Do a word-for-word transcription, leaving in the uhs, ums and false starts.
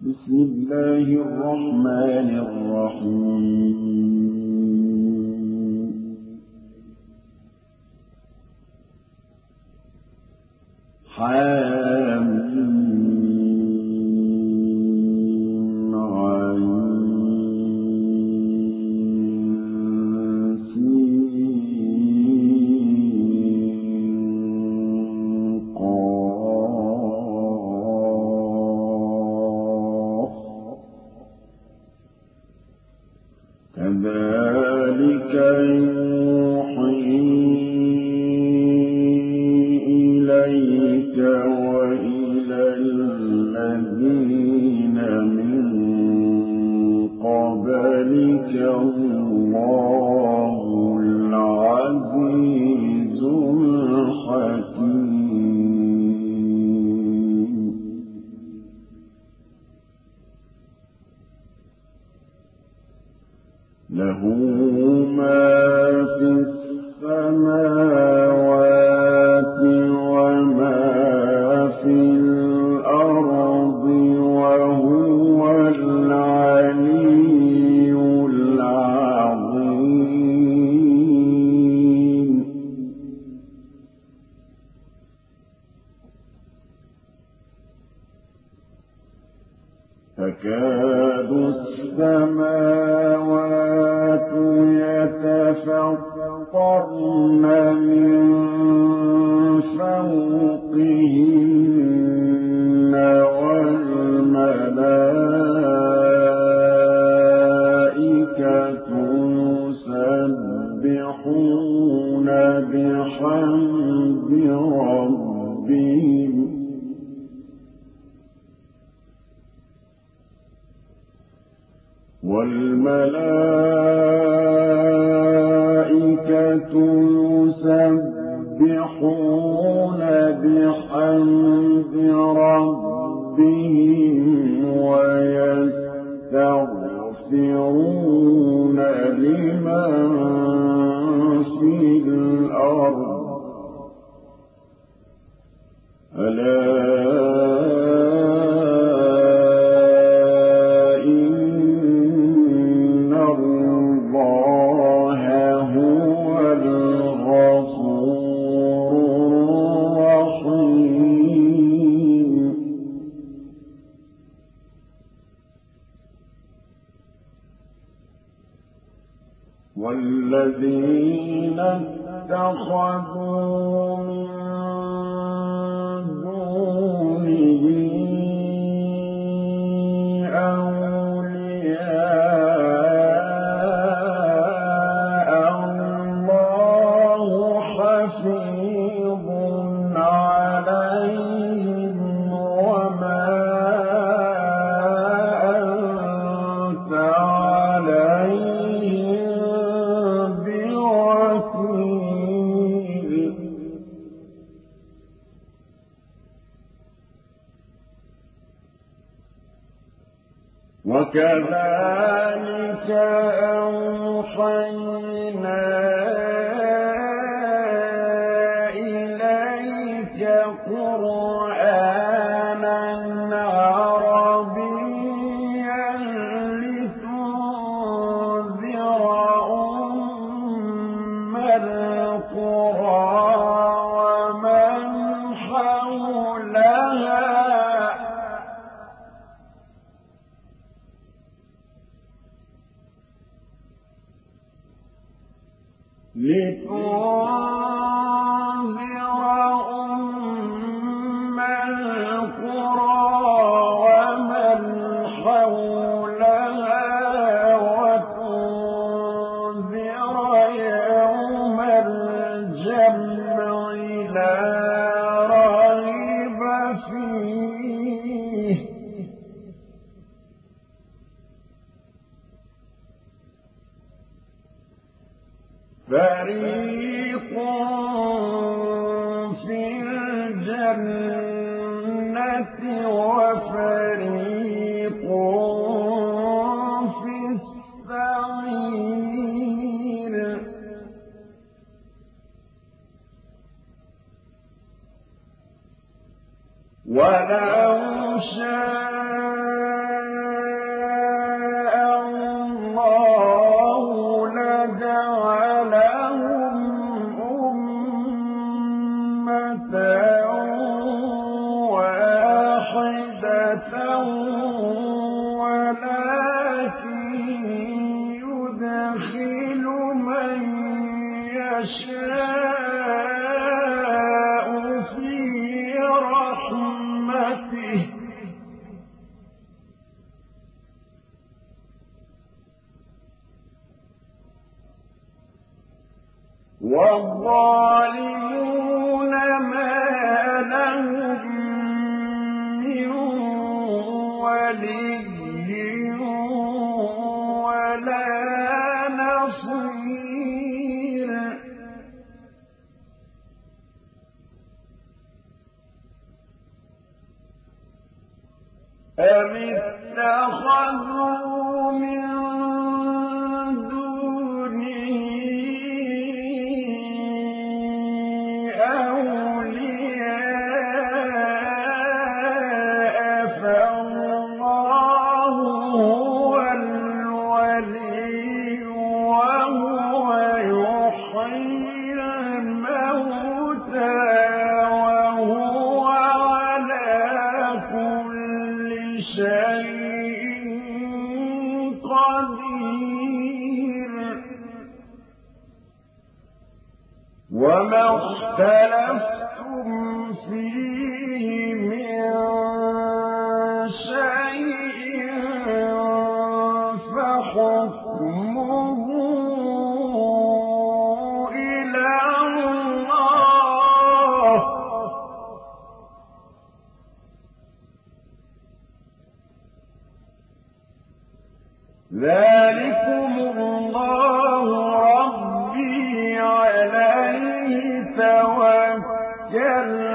بسم الله الرحمن الرحيم حاميم عين سين قاف كذلك يوحي إليك وإلى الذين من قبلك الله العزيز الحكيم له ما في السماوات وما في الأرض وهو العلي العظيم تكاد السماوات يتفطرن من فوقهن والملائكة يسبحون بحمد ربهم والملائكة يسبحون بحمد ربهم ويستغفرون لمن في الأرض ألا والذين اتخذوا من دونه أولياء الله حفيظ عليهم وما أنت عليهم وكذلك أوحينا إليك قرآنا عربيا لتنذر أم القرى ومن حولها لتنذر أم القرى ومن حولها وتنذر يوم الجمع لا ريب فيه فريق في الجنة وفريق في السعير ولو شاء ولكن يدخل من يشاء في رحمته والظالمون ما لهم من ولي ولا نصير أم اتخذوا من وما اختلفتم فيه من شيء فحكمه إلى الله ذلكم الله ربي عليه توكلت